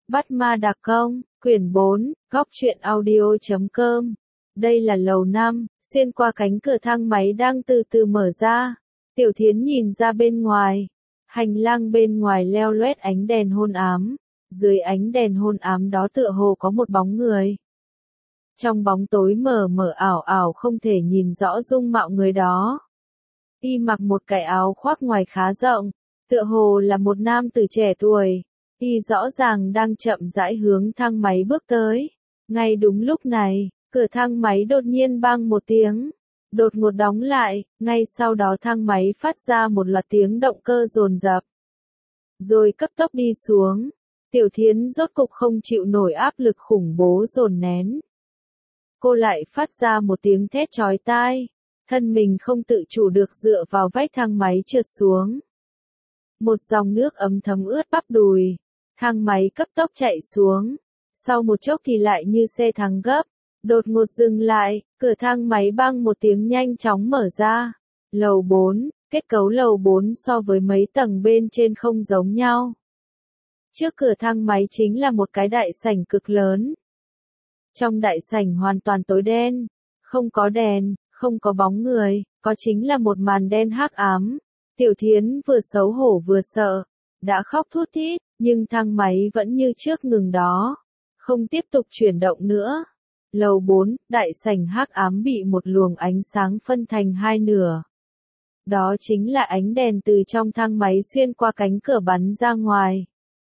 Bắt ma đặc công, quyển 4, góc truyện audio.com. Đây là lầu 5, xuyên qua cánh cửa thang máy đang từ từ mở ra. Tiểu Thiến nhìn ra bên ngoài. Hành lang bên ngoài leo loét ánh đèn hôn ám. Dưới ánh đèn hôn ám đó tựa hồ có một bóng người. Trong bóng tối mờ mờ ảo ảo không thể nhìn rõ dung mạo người đó. Y mặc một cái áo khoác ngoài khá rộng, tựa hồ là một nam tử trẻ tuổi. Y rõ ràng đang chậm rãi hướng thang máy bước tới. Ngay đúng lúc này, cửa thang máy đột nhiên bang một tiếng. Đột ngột đóng lại, ngay sau đó thang máy phát ra một loạt tiếng động cơ dồn dập. Rồi cấp tốc đi xuống. Tiểu Thiến rốt cục không chịu nổi áp lực khủng bố dồn nén. Cô lại phát ra một tiếng thét chói tai. Thân mình không tự chủ được dựa vào vách thang máy trượt xuống. Một dòng nước ấm thấm ướt bắp đùi. Thang máy cấp tốc chạy xuống. Sau một chốc thì lại như xe thắng gấp. Đột ngột dừng lại, cửa thang máy bang một tiếng nhanh chóng mở ra. Lầu 4, kết cấu lầu 4 so với mấy tầng bên trên không giống nhau. Trước cửa thang máy chính là một cái đại sảnh cực lớn. Trong đại sảnh hoàn toàn tối đen, không có đèn, không có bóng người, có chính là một màn đen hắc ám. Tiểu Thiến vừa xấu hổ vừa sợ, đã khóc thút thít, nhưng thang máy vẫn như trước ngừng đó, không tiếp tục chuyển động nữa. Lầu 4, đại sảnh hắc ám bị một luồng ánh sáng phân thành hai nửa. Đó chính là ánh đèn từ trong thang máy xuyên qua cánh cửa bắn ra ngoài.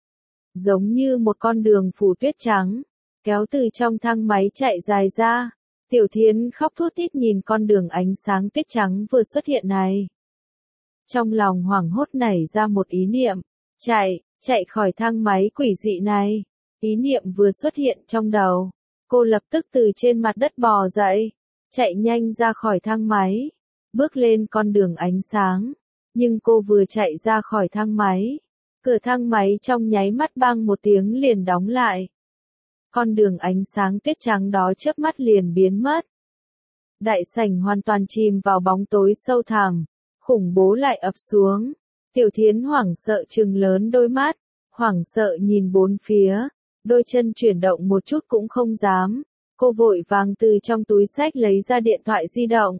Giống như một con đường phủ tuyết trắng, kéo từ trong thang máy chạy dài ra. Tiểu Thiến khóc thút thít nhìn con đường ánh sáng tuyết trắng vừa xuất hiện này. Trong lòng hoảng hốt nảy ra một ý niệm, chạy khỏi thang máy quỷ dị này. Ý niệm vừa xuất hiện trong đầu, cô lập tức từ trên mặt đất bò dậy, chạy nhanh ra khỏi thang máy, bước lên con đường ánh sáng. Nhưng cô vừa chạy ra khỏi thang máy, cửa thang máy trong nháy mắt bang một tiếng liền đóng lại. Con đường ánh sáng tuyết trắng đó chớp mắt liền biến mất. Đại sảnh hoàn toàn chìm vào bóng tối sâu thẳm, khủng bố lại ập xuống. Tiểu Thiến hoảng sợ trừng lớn đôi mắt, hoảng sợ nhìn bốn phía, đôi chân chuyển động một chút cũng không dám. Cô vội vàng từ trong túi xách lấy ra điện thoại di động.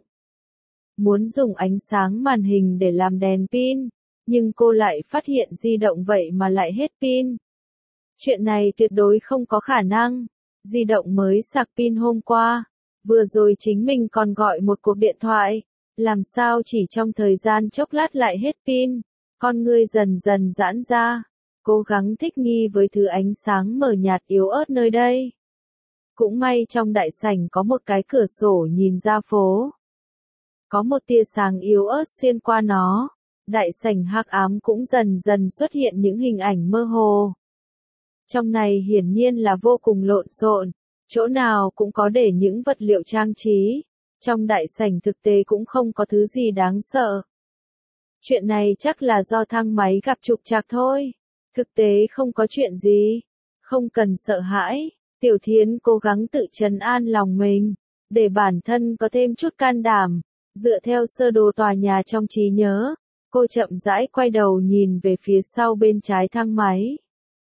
Muốn dùng ánh sáng màn hình để làm đèn pin, nhưng cô lại phát hiện di động vậy mà lại hết pin. Chuyện này tuyệt đối không có khả năng. Di động mới sạc pin hôm qua. Vừa rồi chính mình còn gọi một cuộc điện thoại. Làm sao chỉ trong thời gian chốc lát lại hết pin. Con ngươi dần dần giãn ra. Cố gắng thích nghi với thứ ánh sáng mờ nhạt yếu ớt nơi đây. Cũng may trong đại sảnh có một cái cửa sổ nhìn ra phố. Có một tia sáng yếu ớt xuyên qua nó. Đại sảnh hắc ám cũng dần dần xuất hiện những hình ảnh mơ hồ. Trong này hiển nhiên là vô cùng lộn xộn, chỗ nào cũng có để những vật liệu trang trí. Trong đại sảnh thực tế cũng không có thứ gì đáng sợ. Chuyện này chắc là do thang máy gặp trục trặc thôi. Thực tế không có chuyện gì. Không cần sợ hãi. Tiểu Thiến cố gắng tự trấn an lòng mình, để bản thân có thêm chút can đảm. Dựa theo sơ đồ tòa nhà trong trí nhớ, cô chậm rãi quay đầu nhìn về phía sau bên trái thang máy.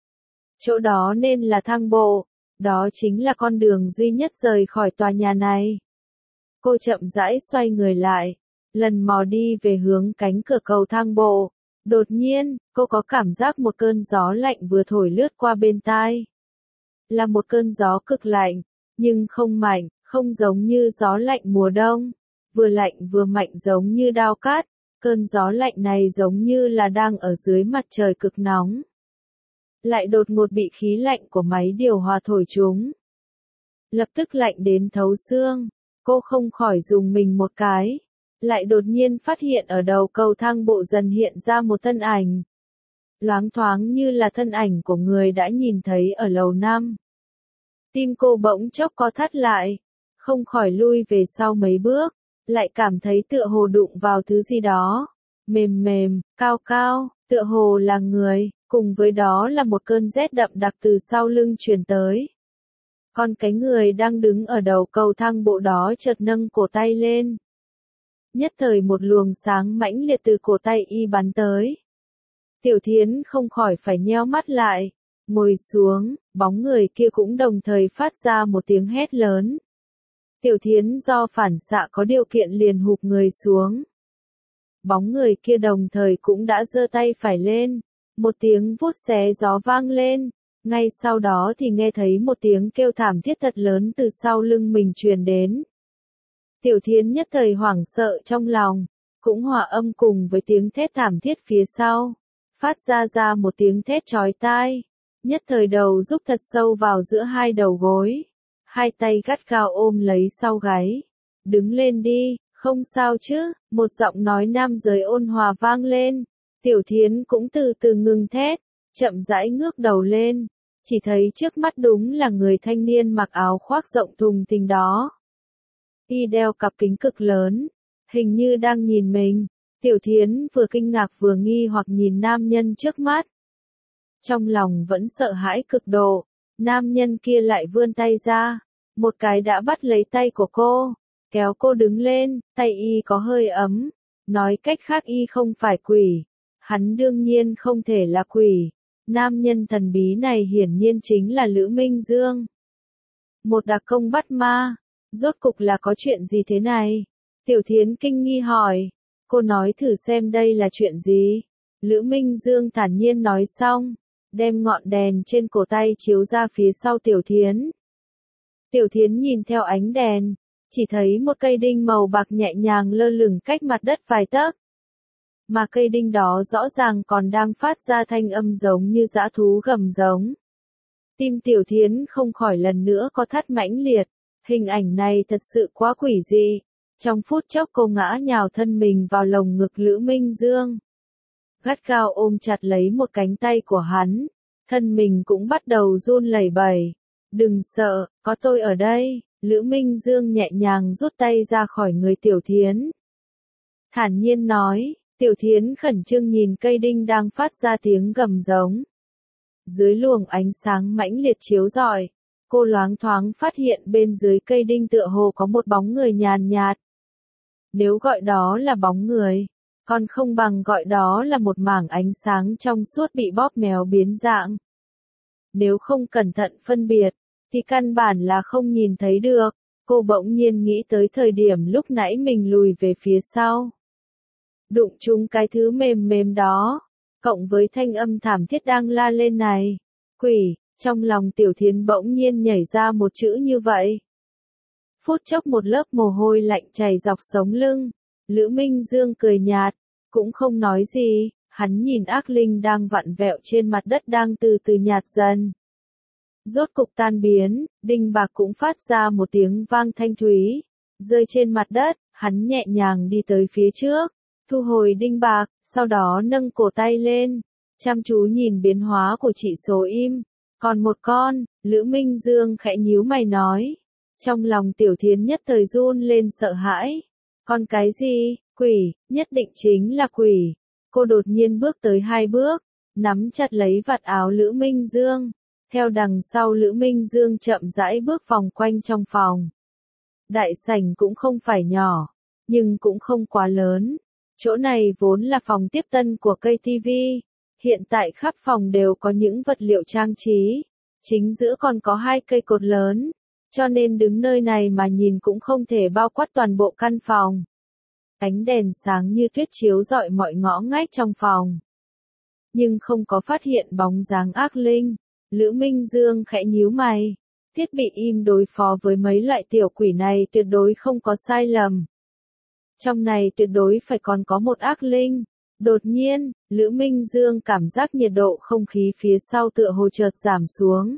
Chỗ đó nên là thang bộ, đó chính là con đường duy nhất rời khỏi tòa nhà này. Cô chậm rãi xoay người lại, lần mò đi về hướng cánh cửa cầu thang bộ. Đột nhiên, cô có cảm giác một cơn gió lạnh vừa thổi lướt qua bên tai. Là một cơn gió cực lạnh, nhưng không mạnh, không giống như gió lạnh mùa đông. Vừa lạnh vừa mạnh giống như đao cát. Cơn gió lạnh này giống như là đang ở dưới mặt trời cực nóng. Lại đột ngột bị khí lạnh của máy điều hòa thổi trúng. Lập tức lạnh đến thấu xương. Cô không khỏi rùng mình một cái. Lại đột nhiên phát hiện ở đầu cầu thang bộ dần hiện ra một thân ảnh. Loáng thoáng như là thân ảnh của người đã nhìn thấy ở lầu 5. Tim cô bỗng chốc co thắt lại. Không khỏi lui về sau mấy bước. Lại cảm thấy tựa hồ đụng vào thứ gì đó. Mềm mềm, cao cao, tựa hồ là người. Cùng với đó là một cơn rét đậm đặc từ sau lưng truyền tới. Còn cái người đang đứng ở đầu cầu thang bộ đó chợt nâng cổ tay lên. Nhất thời một luồng sáng mãnh liệt từ cổ tay y bắn tới. Tiểu Thiến không khỏi phải nheo mắt lại. ngồi xuống, bóng người kia cũng đồng thời phát ra một tiếng hét lớn. Tiểu Thiến do phản xạ có điều kiện liền hụp người xuống. Bóng người kia đồng thời cũng đã giơ tay phải lên, một tiếng vút xé gió vang lên, ngay sau đó thì nghe thấy một tiếng kêu thảm thiết thật lớn từ sau lưng mình truyền đến. Tiểu Thiến nhất thời hoảng sợ trong lòng, cũng hòa âm cùng với tiếng thét thảm thiết phía sau, phát ra một tiếng thét chói tai, nhất thời đầu rúc thật sâu vào giữa hai đầu gối, hai tay gắt gao ôm lấy sau gáy. Đứng lên đi, không sao chứ, một giọng nói nam giới ôn hòa vang lên. Tiểu Thiến cũng từ từ ngừng thét, chậm rãi ngước đầu lên, chỉ thấy trước mắt đúng là người thanh niên mặc áo khoác rộng thùng thình đó. Y đeo cặp kính cực lớn, hình như đang nhìn mình. Tiểu Thiến vừa kinh ngạc vừa nghi hoặc nhìn nam nhân trước mắt. Trong lòng vẫn sợ hãi cực độ, nam nhân kia lại vươn tay ra, một cái đã bắt lấy tay của cô, kéo cô đứng lên, tay y có hơi ấm, nói cách khác y không phải quỷ, hắn đương nhiên không thể là quỷ, nam nhân thần bí này hiển nhiên chính là Lữ Minh Dương. Một đặc công bắt ma, rốt cục là có chuyện gì thế này? Tiểu Thiến kinh nghi hỏi, cô nói thử xem đây là chuyện gì? Lữ Minh Dương thản nhiên nói xong, đem ngọn đèn trên cổ tay chiếu ra phía sau Tiểu Thiến. Tiểu Thiến nhìn theo ánh đèn, chỉ thấy một cây đinh màu bạc nhẹ nhàng lơ lửng cách mặt đất vài tấc. Mà cây đinh đó rõ ràng còn đang phát ra thanh âm giống như dã thú gầm giống. Tim Tiểu Thiến không khỏi lần nữa có thắt mãnh liệt, hình ảnh này thật sự quá quỷ dị. Trong phút chốc cô ngã nhào thân mình vào lồng ngực Lữ Minh Dương. Gắt gao ôm chặt lấy một cánh tay của hắn, thân mình cũng bắt đầu run lẩy bẩy. Đừng sợ, có tôi ở đây. Lữ Minh Dương nhẹ nhàng rút tay ra khỏi người Tiểu Thiến. Thản nhiên nói, Tiểu Thiến khẩn trương nhìn cây đinh đang phát ra tiếng gầm giống. Dưới luồng ánh sáng mãnh liệt chiếu rọi, cô loáng thoáng phát hiện bên dưới cây đinh tựa hồ có một bóng người nhàn nhạt. Nếu gọi đó là bóng người, còn không bằng gọi đó là một mảng ánh sáng trong suốt bị bóp méo biến dạng. Nếu không cẩn thận phân biệt, thì căn bản là không nhìn thấy được. Cô bỗng nhiên nghĩ tới thời điểm lúc nãy mình lùi về phía sau. Đụng trúng cái thứ mềm mềm đó, cộng với thanh âm thảm thiết đang la lên này. Quỷ, trong lòng Tiểu Thiến bỗng nhiên nhảy ra một chữ như vậy. Phút chốc một lớp mồ hôi lạnh chảy dọc sống lưng. Lữ Minh Dương cười nhạt, cũng không nói gì, hắn nhìn ác linh đang vặn vẹo trên mặt đất đang từ từ nhạt dần. Rốt cục tan biến, đinh bạc cũng phát ra một tiếng vang thanh thúy, rơi trên mặt đất, hắn nhẹ nhàng đi tới phía trước, thu hồi đinh bạc, sau đó nâng cổ tay lên, chăm chú nhìn biến hóa của chỉ số im. Còn một con, Lữ Minh Dương khẽ nhíu mày nói. Trong lòng Tiểu Thiến nhất thời run lên sợ hãi. Còn cái gì? Quỷ, nhất định chính là quỷ. Cô đột nhiên bước tới 2 bước, nắm chặt lấy vạt áo Lữ Minh Dương. Theo đằng sau Lữ Minh Dương chậm rãi bước vòng quanh trong phòng. Đại sảnh cũng không phải nhỏ, nhưng cũng không quá lớn. Chỗ này vốn là phòng tiếp tân của cây TV. Hiện tại khắp phòng đều có những vật liệu trang trí. Chính giữa còn có 2 cây cột lớn. Cho nên đứng nơi này mà nhìn cũng không thể bao quát toàn bộ căn phòng. Ánh đèn sáng như tuyết chiếu rọi mọi ngõ ngách trong phòng. Nhưng không có phát hiện bóng dáng ác linh. Lữ Minh Dương khẽ nhíu mày. Thiết bị im đối phó với mấy loại tiểu quỷ này tuyệt đối không có sai lầm. Trong này tuyệt đối phải còn có một ác linh. Đột nhiên, Lữ Minh Dương cảm giác nhiệt độ không khí phía sau tựa hồ chợt giảm xuống.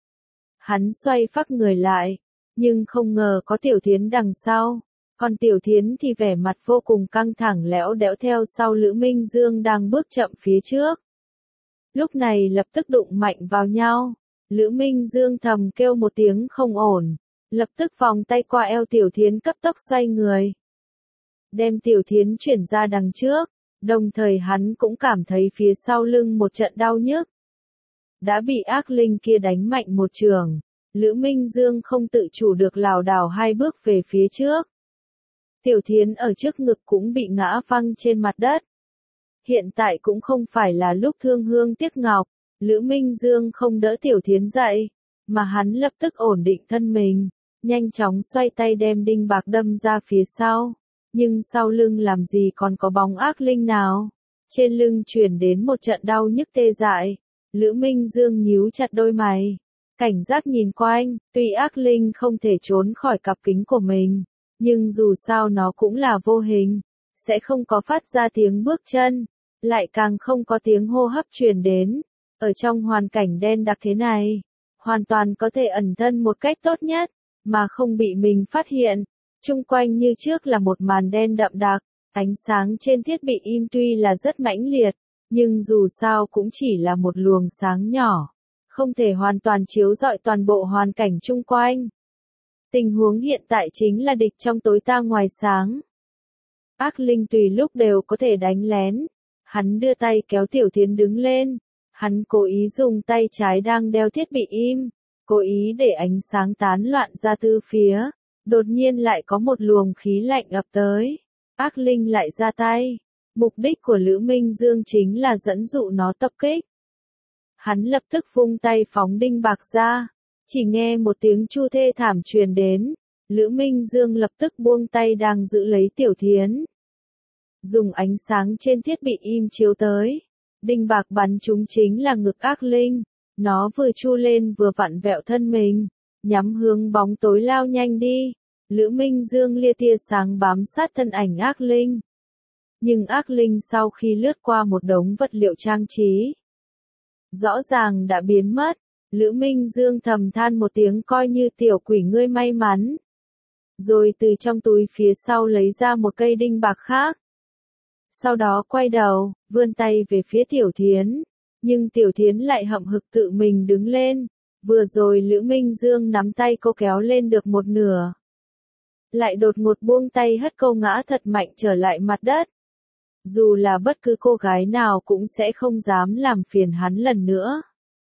Hắn xoay phác người lại, nhưng không ngờ có Tiểu Thiến đằng sau. Còn Tiểu Thiến thì vẻ mặt vô cùng căng thẳng lẽo đẽo theo sau Lữ Minh Dương đang bước chậm phía trước. Lúc này lập tức đụng mạnh vào nhau. Lữ Minh Dương thầm kêu một tiếng không ổn. Lập tức vòng tay qua eo Tiểu Thiến cấp tốc xoay người. Đem Tiểu Thiến chuyển ra đằng trước. Đồng thời hắn cũng cảm thấy phía sau lưng một trận đau nhức. Đã bị ác linh kia đánh mạnh một chưởng. Lữ Minh Dương không tự chủ được lảo đảo 2 bước về phía trước. Tiểu Thiến ở trước ngực cũng bị ngã văng trên mặt đất. Hiện tại cũng không phải là lúc thương hương tiếc ngọc. Lữ Minh Dương không đỡ Tiểu Thiến dậy, mà hắn lập tức ổn định thân mình, nhanh chóng xoay tay đem đinh bạc đâm ra phía sau, nhưng sau lưng làm gì còn có bóng ác linh nào. Trên lưng truyền đến một trận đau nhức tê dại, Lữ Minh Dương nhíu chặt đôi mày, cảnh giác nhìn quanh, tuy ác linh không thể trốn khỏi cặp kính của mình, nhưng dù sao nó cũng là vô hình, sẽ không có phát ra tiếng bước chân, lại càng không có tiếng hô hấp truyền đến. Ở trong hoàn cảnh đen đặc thế này, hoàn toàn có thể ẩn thân một cách tốt nhất, mà không bị mình phát hiện. Chung quanh như trước là một màn đen đậm đặc, ánh sáng trên thiết bị im tuy là rất mãnh liệt, nhưng dù sao cũng chỉ là một luồng sáng nhỏ, không thể hoàn toàn chiếu rọi toàn bộ hoàn cảnh chung quanh. Tình huống hiện tại chính là địch trong tối ta ngoài sáng. Ác linh tùy lúc đều có thể đánh lén. Hắn đưa tay kéo Tiểu Thiến đứng lên. Hắn cố ý dùng tay trái đang đeo thiết bị im, cố ý để ánh sáng tán loạn ra từ phía. Đột nhiên lại có một luồng khí lạnh ập tới. Ác linh lại ra tay. Mục đích của Lữ Minh Dương chính là dẫn dụ nó tập kích. Hắn lập tức vung tay phóng đinh bạc ra. Chỉ nghe một tiếng chu thê thảm truyền đến. Lữ Minh Dương lập tức buông tay đang giữ lấy Tiểu Thiến. Dùng ánh sáng trên thiết bị im chiếu tới. Đinh bạc bắn trúng chính là ngực ác linh. Nó vừa chu lên vừa vặn vẹo thân mình, nhắm hướng bóng tối lao nhanh đi. Lữ Minh Dương lia tia sáng bám sát thân ảnh ác linh. Nhưng ác linh sau khi lướt qua một đống vật liệu trang trí, rõ ràng đã biến mất. Lữ Minh Dương thầm than một tiếng coi như tiểu quỷ ngươi may mắn. Rồi từ trong túi phía sau lấy ra một cây đinh bạc khác. Sau đó quay đầu, vươn tay về phía Tiểu Thiến. Nhưng Tiểu Thiến lại hậm hực tự mình đứng lên. Vừa rồi Lữ Minh Dương nắm tay cô kéo lên được một nửa. Lại đột ngột buông tay hất cô ngã thật mạnh trở lại mặt đất. Dù là bất cứ cô gái nào cũng sẽ không dám làm phiền hắn lần nữa.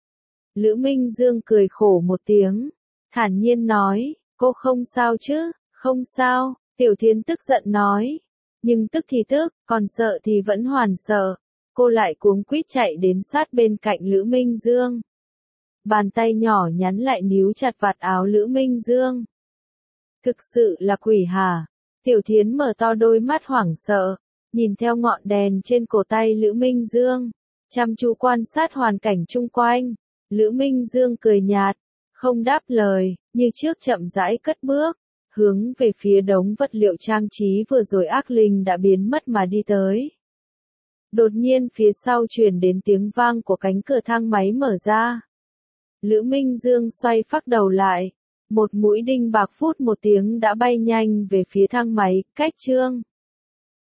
Lữ Minh Dương cười khổ một tiếng, thản nhiên nói, cô không sao chứ, không sao, Tiểu Thiến tức giận nói. Nhưng tức thì tức, còn sợ thì vẫn hoàn sợ. Cô lại cuống quýt chạy đến sát bên cạnh Lữ Minh Dương. Bàn tay nhỏ nhắn lại níu chặt vạt áo Lữ Minh Dương. Thực sự là quỷ hả? Tiểu Thiến mở to đôi mắt hoảng sợ, nhìn theo ngọn đèn trên cổ tay Lữ Minh Dương, chăm chú quan sát hoàn cảnh chung quanh. Lữ Minh Dương cười nhạt, không đáp lời, như trước chậm rãi cất bước, hướng về phía đống vật liệu trang trí vừa rồi ác linh đã biến mất mà đi tới. Đột nhiên phía sau truyền đến tiếng vang của cánh cửa thang máy mở ra. Lữ Minh Dương xoay phác đầu lại, một mũi đinh bạc phút một tiếng đã bay nhanh về phía thang máy, cách chương.